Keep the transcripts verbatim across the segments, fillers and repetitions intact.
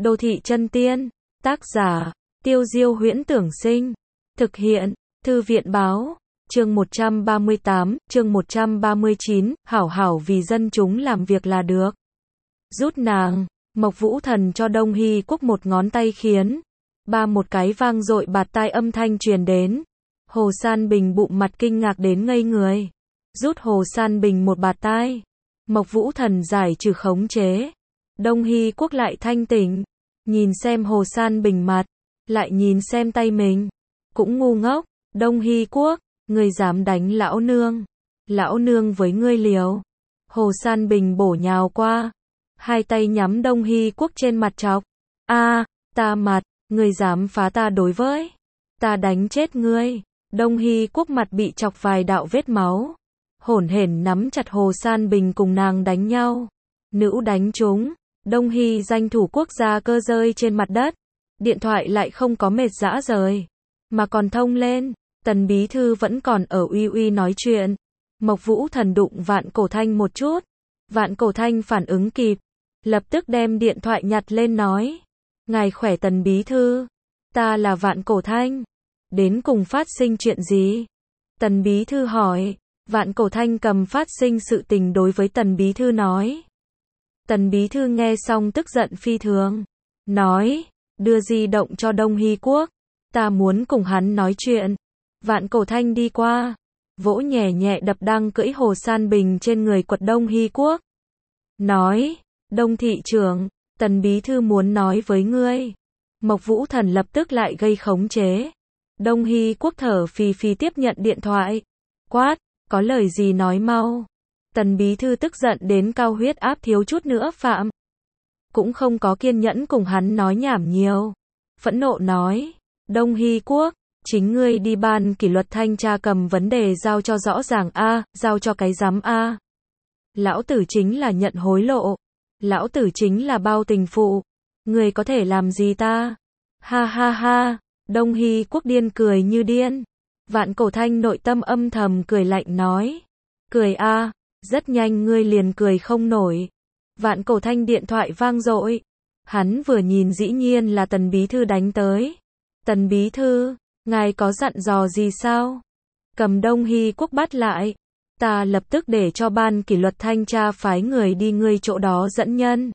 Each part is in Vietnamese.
Đô thị chân tiên, tác giả, Tiêu Diêu Huyễn Tưởng Sinh, thực hiện, Thư viện Báo, chương một trăm ba mươi tám, chương một trăm ba mươi chín, hảo hảo vì dân chúng làm việc là được. Rút nàng, Mộc Vũ Thần cho Đông Hy Quốc một ngón tay khiến, ba một cái vang dội bạt tai âm thanh truyền đến. Hồ San Bình bụng mặt kinh ngạc đến ngây người. Rút Hồ San Bình một bạt tai. Mộc Vũ Thần giải trừ khống chế. Đông Hy Quốc lại thanh tỉnh. Nhìn xem Hồ San Bình mặt. Lại nhìn xem tay mình. Cũng ngu ngốc. Đông Hy Quốc, ngươi dám đánh lão nương. Lão nương với ngươi liều. Hồ San Bình bổ nhào qua. Hai tay nhắm Đông Hy Quốc trên mặt chọc. A, ta mặt, ngươi dám phá ta đối với. Ta đánh chết ngươi. Đông Hy Quốc mặt bị chọc vài đạo vết máu. Hổn hển nắm chặt Hồ San Bình cùng nàng đánh nhau. Nữ đánh chúng. Đông Hy danh thủ quốc gia cơ rơi trên mặt đất. Điện thoại lại không có mệt dã rời. Mà còn thông lên. Tần bí thư vẫn còn ở uy uy nói chuyện. Mộc Vũ Thần đụng Vạn Cổ Thanh một chút. Vạn Cổ Thanh phản ứng kịp. Lập tức đem điện thoại nhặt lên nói. Ngài khỏe Tần bí thư. Ta là Vạn Cổ Thanh. Đến cùng phát sinh chuyện gì? Tần bí thư hỏi. Vạn Cổ Thanh cầm phát sinh sự tình đối với Tần bí thư nói. Tần bí thư nghe xong tức giận phi thường. Nói, đưa di động cho Đông Hy Quốc. Ta muốn cùng hắn nói chuyện. Vạn Cổ Thanh đi qua. Vỗ nhẹ nhẹ đập đang cưỡi Hồ San Bình trên người quật Đông Hy Quốc. Nói, Đông thị trưởng, Tần bí thư muốn nói với ngươi. Mộc Vũ Thần lập tức lại gây khống chế. Đông Hy Quốc thở phì phì tiếp nhận điện thoại. Quát, có lời gì nói mau. Tần bí thư tức giận đến cao huyết áp thiếu chút nữa phạm. Cũng không có kiên nhẫn cùng hắn nói nhảm nhiều. Phẫn nộ nói, Đông Hy Quốc, chính ngươi đi ban kỷ luật thanh tra cầm vấn đề giao cho rõ ràng a, giao cho cái giám a. Lão tử chính là nhận hối lộ. Lão tử chính là bao tình phụ. Ngươi có thể làm gì ta? Ha ha ha. Đông Hy Quốc điên cười như điên. Vạn Cổ Thanh nội tâm âm thầm cười lạnh nói. Cười a, à, rất nhanh ngươi liền cười không nổi. Vạn Cổ Thanh điện thoại vang dội. Hắn vừa nhìn dĩ nhiên là Tần bí thư đánh tới. Tần bí thư, ngài có dặn dò gì sao? Cầm Đông Hy Quốc bắt lại. Ta lập tức để cho ban kỷ luật thanh tra phái người đi ngươi chỗ đó dẫn nhân.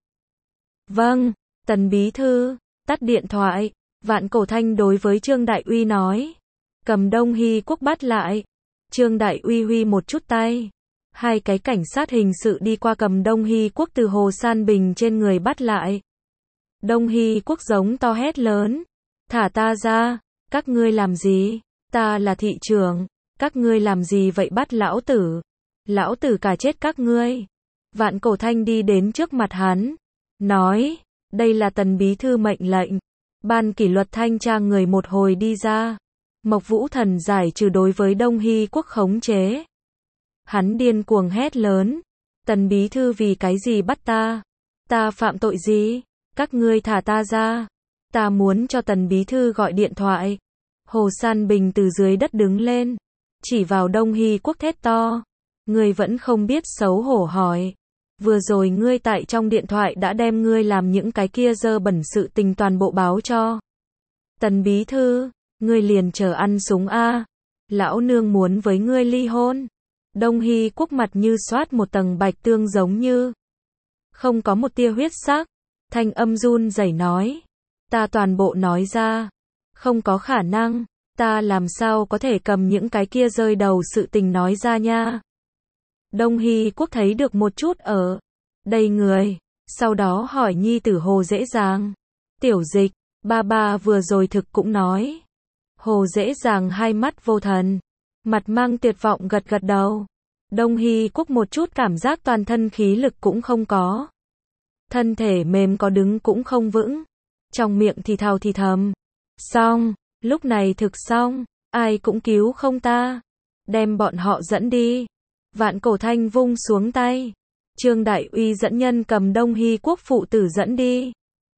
Vâng, Tần bí thư, tắt điện thoại. Vạn Cổ Thanh đối với Trương Đại Uy nói. Cầm Đông Hy Quốc bắt lại. Trương Đại Uy huy một chút tay. Hai cái cảnh sát hình sự đi qua cầm Đông Hy Quốc từ Hồ San Bình trên người bắt lại. Đông Hy Quốc giống to hét lớn. Thả ta ra. Các ngươi làm gì? Ta là thị trưởng. Các ngươi làm gì vậy bắt lão tử? Lão tử cả chết các ngươi. Vạn Cổ Thanh đi đến trước mặt hắn. Nói. Đây là Tần bí thư mệnh lệnh. Ban kỷ luật thanh tra người một hồi đi ra. Mộc Vũ Thần giải trừ đối với Đông Hy Quốc khống chế. Hắn điên cuồng hét lớn. Tần bí thư vì cái gì bắt ta? Ta phạm tội gì? Các ngươi thả ta ra. Ta muốn cho Tần bí thư gọi điện thoại. Hồ San Bình từ dưới đất đứng lên. Chỉ vào Đông Hy Quốc thét to. Ngươi vẫn không biết xấu hổ hỏi. Vừa rồi ngươi tại trong điện thoại đã đem ngươi làm những cái kia dơ bẩn sự tình toàn bộ báo cho. Tần bí thư, ngươi liền chờ ăn súng a. Lão nương muốn với ngươi ly hôn. Đông Hy Quốc mặt như xoát một tầng bạch tương giống như. Không có một tia huyết sắc. Thanh âm run rẩy nói. Ta toàn bộ nói ra. Không có khả năng. Ta làm sao có thể cầm những cái kia rơi đầu sự tình nói ra nha. Đông Hy Quốc thấy được một chút ở đây người, sau đó hỏi nhi tử Hồ Dễ Dàng. Tiểu Dịch, ba ba vừa rồi thực cũng nói. Hồ Dễ Dàng hai mắt vô thần, mặt mang tuyệt vọng gật gật đầu. Đông Hy Quốc một chút cảm giác toàn thân khí lực cũng không có. Thân thể mềm có đứng cũng không vững. Trong miệng thì thào thì thầm. Xong, lúc này thực xong, ai cũng cứu không ta. Đem bọn họ dẫn đi. Vạn Cổ Thanh vung xuống tay. Trương Đại Uy dẫn nhân cầm Đông Hy Quốc phụ tử dẫn đi.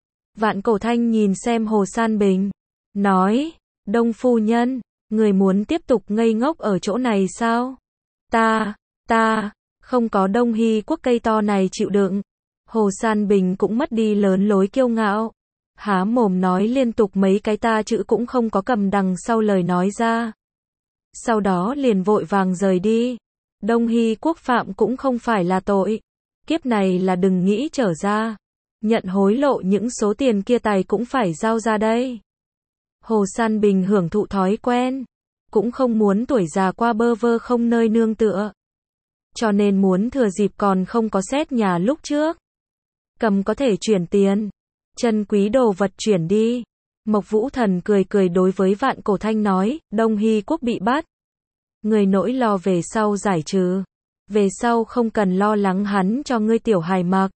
Vạn Cổ Thanh nhìn xem Hồ San Bình. Nói, Đông phu nhân, người muốn tiếp tục ngây ngốc ở chỗ này sao? Ta, ta, không có Đông Hy Quốc cây to này chịu đựng. Hồ San Bình cũng mất đi lớn lối kiêu ngạo. há mồm nói liên tục mấy cái ta chữ cũng không có cầm đằng sau lời nói ra. Sau đó liền vội vàng rời đi. Đông Hy Quốc phạm cũng không phải là tội. Kiếp này là đừng nghĩ trở ra. Nhận hối lộ những số tiền kia tài cũng phải giao ra đây. Hồ San Bình hưởng thụ thói quen. Cũng không muốn tuổi già qua bơ vơ không nơi nương tựa. Cho nên muốn thừa dịp còn không có xét nhà lúc trước. Cầm có thể chuyển tiền. Chân quý đồ vật chuyển đi. Mộc Vũ Thần cười cười đối với Vạn Cổ Thanh nói, Đông Hy Quốc bị bắt. Người nỗi lo về sau giải trừ. Về sau không cần lo lắng hắn cho ngươi tiểu hài mặc.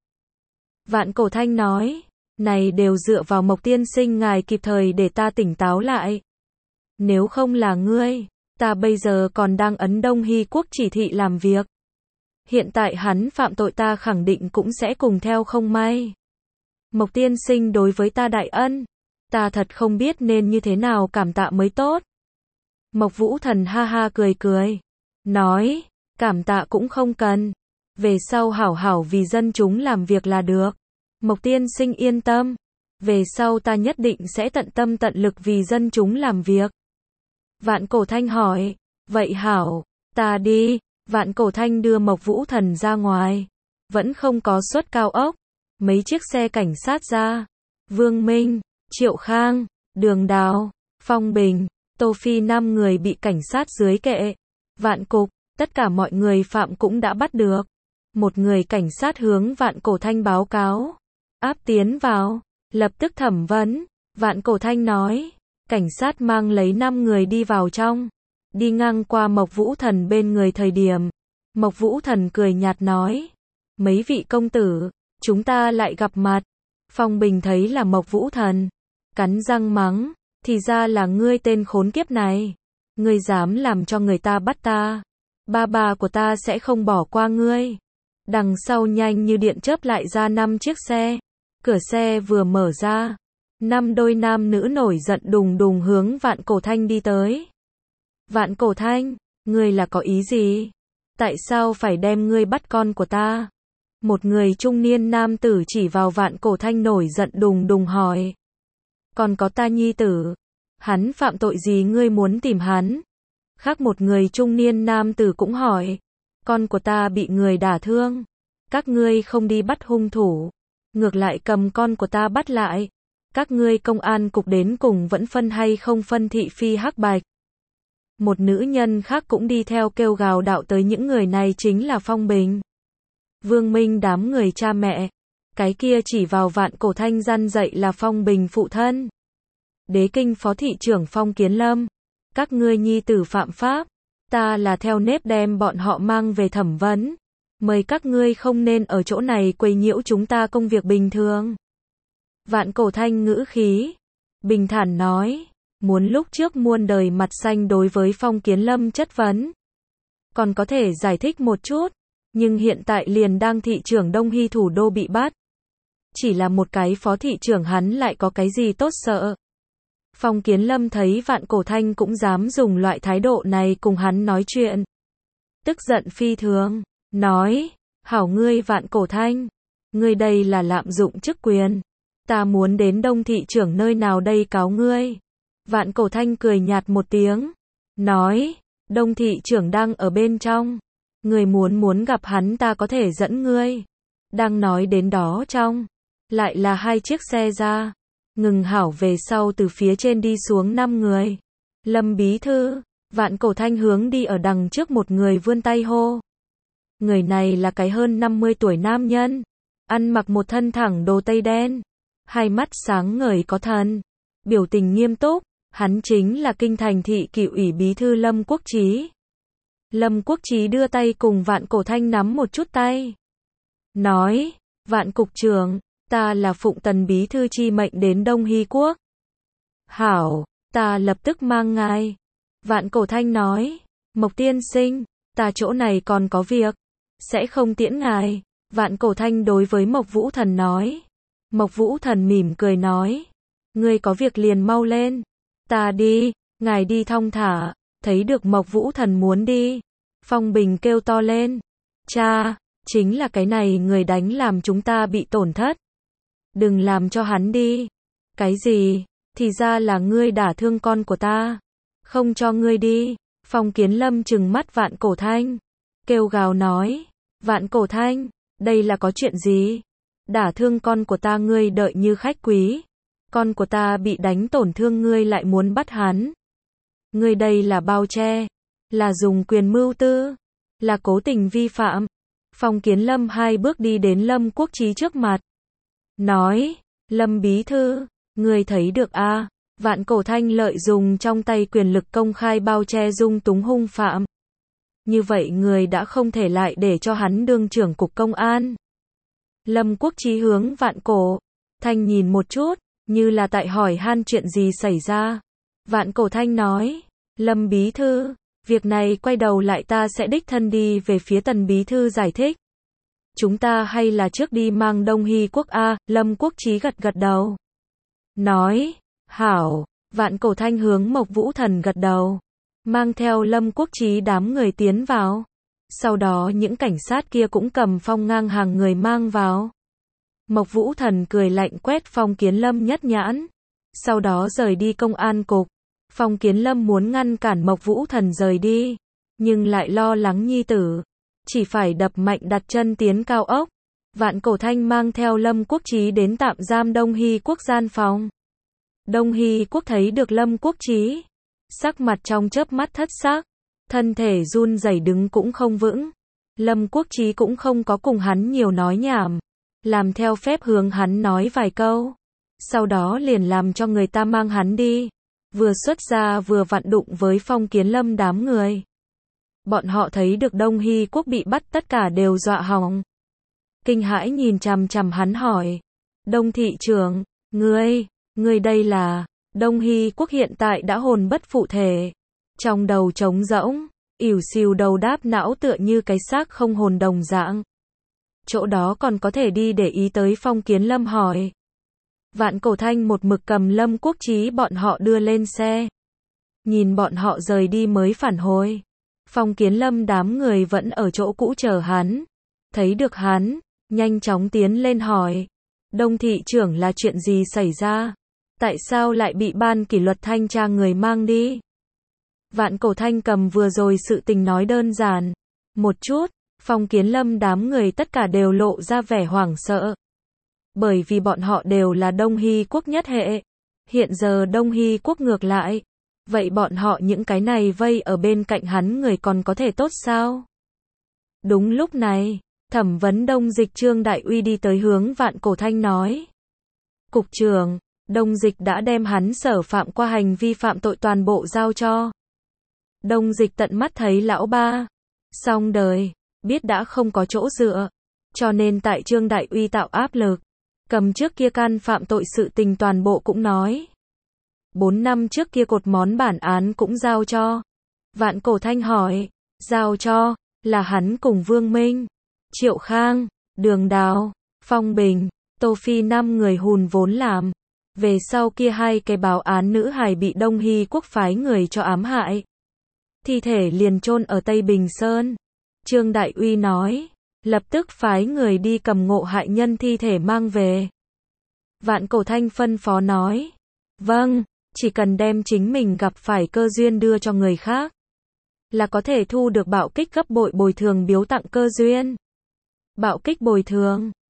Vạn Cổ Thanh nói, này đều dựa vào Mộc tiên sinh ngài kịp thời để ta tỉnh táo lại. Nếu không là ngươi, ta bây giờ còn đang ấn Đông Hy Quốc chỉ thị làm việc. Hiện tại hắn phạm tội ta khẳng định cũng sẽ cùng theo không may. Mộc tiên sinh đối với ta đại ân, ta thật không biết nên như thế nào cảm tạ mới tốt. Mộc Vũ Thần ha ha cười cười, nói, cảm tạ cũng không cần, về sau hảo hảo vì dân chúng làm việc là được. Mộc tiên sinh yên tâm, về sau ta nhất định sẽ tận tâm tận lực vì dân chúng làm việc. Vạn Cổ Thanh hỏi, vậy hảo, ta đi. Vạn Cổ Thanh đưa Mộc Vũ Thần ra ngoài, vẫn không có suất cao ốc, mấy chiếc xe cảnh sát ra. Vương Minh, Triệu Khang, Đường Đào, Phong Bình, Tô Phi năm người bị cảnh sát dưới kệ. Vạn Cục, tất cả mọi người phạm cũng đã bắt được. Một người cảnh sát hướng Vạn Cổ Thanh báo cáo, áp tiến vào, lập tức thẩm vấn. Vạn Cổ Thanh nói, cảnh sát mang lấy năm người đi vào trong. Đi ngang qua Mộc Vũ Thần bên người thời điểm, Mộc Vũ Thần cười nhạt nói, mấy vị công tử, chúng ta lại gặp mặt. Phong Bình thấy là Mộc Vũ Thần, cắn răng mắng, thì ra là ngươi tên khốn kiếp này, ngươi dám làm cho người ta bắt ta, ba ba của ta sẽ không bỏ qua ngươi. Đằng sau nhanh như điện chớp lại ra năm chiếc xe, cửa xe vừa mở ra, năm đôi nam nữ nổi giận đùng đùng hướng Vạn Cổ Thanh đi tới. Vạn Cổ Thanh, ngươi là có ý gì? Tại sao phải đem ngươi bắt con của ta? Một người trung niên nam tử chỉ vào Vạn Cổ Thanh nổi giận đùng đùng hỏi. Còn có ta nhi tử, hắn phạm tội gì ngươi muốn tìm hắn? Khác một người trung niên nam tử cũng hỏi. Con của ta bị người đả thương, các ngươi không đi bắt hung thủ, ngược lại cầm con của ta bắt lại. Các ngươi công an cục đến cùng vẫn phân hay không phân thị phi hắc bạch? Một nữ nhân khác cũng đi theo kêu gào đạo tới, những người này chính là Phong Bình, Vương Minh đám người cha mẹ. Cái kia chỉ vào Vạn Cổ Thanh răn dạy là Phong Bình phụ thân, Đế Kinh phó thị trưởng Phong Kiến Lâm. Các ngươi nhi tử phạm pháp, ta là theo nếp đem bọn họ mang về thẩm vấn. Mời các ngươi không nên ở chỗ này quấy nhiễu chúng ta công việc bình thường. Vạn Cổ Thanh ngữ khí bình thản nói, muốn lúc trước muôn đời mặt xanh đối với Phong Kiến Lâm chất vấn, còn có thể giải thích một chút, nhưng hiện tại liền đang thị trưởng Đông Hy thủ đô bị bắt. Chỉ là một cái phó thị trưởng hắn lại có cái gì tốt sợ. Phong Kiến Lâm thấy Vạn Cổ Thanh cũng dám dùng loại thái độ này cùng hắn nói chuyện, tức giận phi thường, nói, hảo ngươi Vạn Cổ Thanh, ngươi đây là lạm dụng chức quyền, ta muốn đến Đông thị trưởng nơi nào đây cáo ngươi. Vạn Cổ Thanh cười nhạt một tiếng, nói, Đông thị trưởng đang ở bên trong, ngươi muốn muốn gặp hắn ta có thể dẫn ngươi. Đang nói đến đó trong, lại là hai chiếc xe ra, ngừng hảo về sau từ phía trên đi xuống năm người. Lâm bí thư, Vạn Cổ Thanh hướng đi ở đằng trước một người vươn tay hô. Người này là cái hơn năm mươi tuổi nam nhân, ăn mặc một thân thẳng đồ tây đen, hai mắt sáng ngời có thần, biểu tình nghiêm túc, hắn chính là Kinh Thành thị kỷ ủy bí thư Lâm Quốc Chí. Lâm Quốc Chí đưa tay cùng Vạn Cổ Thanh nắm một chút tay, nói, Vạn cục trưởng, ta là Phụng Tần bí thư chi mệnh đến Đông Hy Quốc. Hảo, ta lập tức mang ngài. Vạn Cổ Thanh nói, Mộc tiên sinh, ta chỗ này còn có việc, sẽ không tiễn ngài. Vạn Cổ Thanh đối với Mộc Vũ Thần nói. Mộc Vũ Thần mỉm cười nói, ngươi có việc liền mau lên, ta đi, ngài đi thong thả. Thấy được Mộc Vũ Thần muốn đi, Phong Bình kêu to lên, cha, chính là cái này người đánh làm chúng ta bị tổn thất, đừng làm cho hắn đi. Cái gì? Thì ra là ngươi đả thương con của ta. Không cho ngươi đi. Phong Kiến Lâm trừng mắt Vạn Cổ Thanh. Kêu gào nói. Vạn Cổ Thanh, đây là có chuyện gì? Đả thương con của ta ngươi đợi như khách quý. Con của ta bị đánh tổn thương ngươi lại muốn bắt hắn. Ngươi đây là bao che. Là dùng quyền mưu tư. Là cố tình vi phạm. Phong Kiến Lâm hai bước đi đến Lâm Quốc Chí trước mặt. Nói, Lâm bí thư, ngươi thấy được a? À? Vạn Cổ Thanh lợi dùng trong tay quyền lực công khai bao che dung túng hung phạm. Như vậy người đã không thể lại để cho hắn đương trưởng cục công an. Lâm Quốc Chí hướng Vạn Cổ Thanh nhìn một chút, như là tại hỏi han chuyện gì xảy ra. Vạn Cổ Thanh nói, Lâm bí thư, việc này quay đầu lại ta sẽ đích thân đi về phía Tần bí thư giải thích. Chúng ta hay là trước đi mang Đông Hy Quốc a? Lâm Quốc Chí gật gật đầu. Nói, hảo. Vạn Cổ Thanh hướng Mộc Vũ Thần gật đầu. Mang theo Lâm Quốc Chí đám người tiến vào. Sau đó những cảnh sát kia cũng cầm phong ngang hàng người mang vào. Mộc Vũ Thần cười lạnh quét Phong Kiến Lâm nhất nhãn. Sau đó rời đi công an cục. Phong Kiến Lâm muốn ngăn cản Mộc Vũ Thần rời đi. Nhưng lại lo lắng nhi tử. Chỉ phải đập mạnh đặt chân tiến cao ốc. Vạn Cổ Thanh mang theo Lâm Quốc Chí đến tạm giam Đông Hy Quốc gian phòng. Đông Hy Quốc thấy được Lâm Quốc Chí. Sắc mặt trong chớp mắt thất sắc. Thân thể run rẩy đứng cũng không vững. Lâm Quốc Chí cũng không có cùng hắn nhiều nói nhảm. Làm theo phép hướng hắn nói vài câu. Sau đó liền làm cho người ta mang hắn đi. Vừa xuất ra vừa vặn đụng với Phong Kiến Lâm đám người. Bọn họ thấy được Đông Hy Quốc bị bắt tất cả đều dọa hỏng. Kinh hãi nhìn chằm chằm hắn hỏi. Đông thị trưởng, ngươi, ngươi đây là... Đông Hy Quốc hiện tại đã hồn bất phụ thể. Trong đầu trống rỗng, ỉu xìu đầu đáp não tựa như cái xác không hồn đồng dạng. Chỗ đó còn có thể đi để ý tới Phong Kiến Lâm hỏi. Vạn Cổ Thanh một mực cầm Lâm Quốc Chí bọn họ đưa lên xe. Nhìn bọn họ rời đi mới phản hồi. Phong Kiến Lâm đám người vẫn ở chỗ cũ chờ hắn. Thấy được hắn, nhanh chóng tiến lên hỏi. Đông thị trưởng là chuyện gì xảy ra? Tại sao lại bị ban kỷ luật thanh tra người mang đi? Vạn Cổ Thanh cầm vừa rồi sự tình nói đơn giản. Một chút, Phong Kiến Lâm đám người tất cả đều lộ ra vẻ hoảng sợ. Bởi vì bọn họ đều là Đông Hy Quốc nhất hệ. Hiện giờ Đông Hy Quốc ngược lại. Vậy bọn họ những cái này vây ở bên cạnh hắn người còn có thể tốt sao? Đúng lúc này, Thẩm vấn Đông Dịch Trương Đại Uy đi tới hướng Vạn Cổ Thanh nói. Cục trưởng, Đông Dịch đã đem hắn sở phạm qua hành vi phạm tội toàn bộ giao cho. Đông Dịch tận mắt thấy lão ba. Xong đời, biết đã không có chỗ dựa. Cho nên tại Trương Đại Uy tạo áp lực. Cầm trước kia can phạm tội sự tình toàn bộ cũng nói. Bốn năm trước kia cột món bản án cũng giao cho. Vạn Cổ Thanh hỏi. Giao cho, là hắn cùng Vương Minh, Triệu Khang, Đường Đào, Phong Bình, Tô Phi năm người hùn vốn làm. Về sau kia hai cái báo án nữ hài bị Đông Hy Quốc phái người cho ám hại. Thi thể liền chôn ở Tây Bình Sơn. Trương Đại Uy nói. Lập tức phái người đi cầm ngộ hại nhân thi thể mang về. Vạn Cổ Thanh phân phó nói. Vâng, chỉ cần đem chính mình gặp phải cơ duyên đưa cho người khác. Là có thể thu được bạo kích gấp bội bồi thường biếu tặng cơ duyên. Bạo kích bồi thường.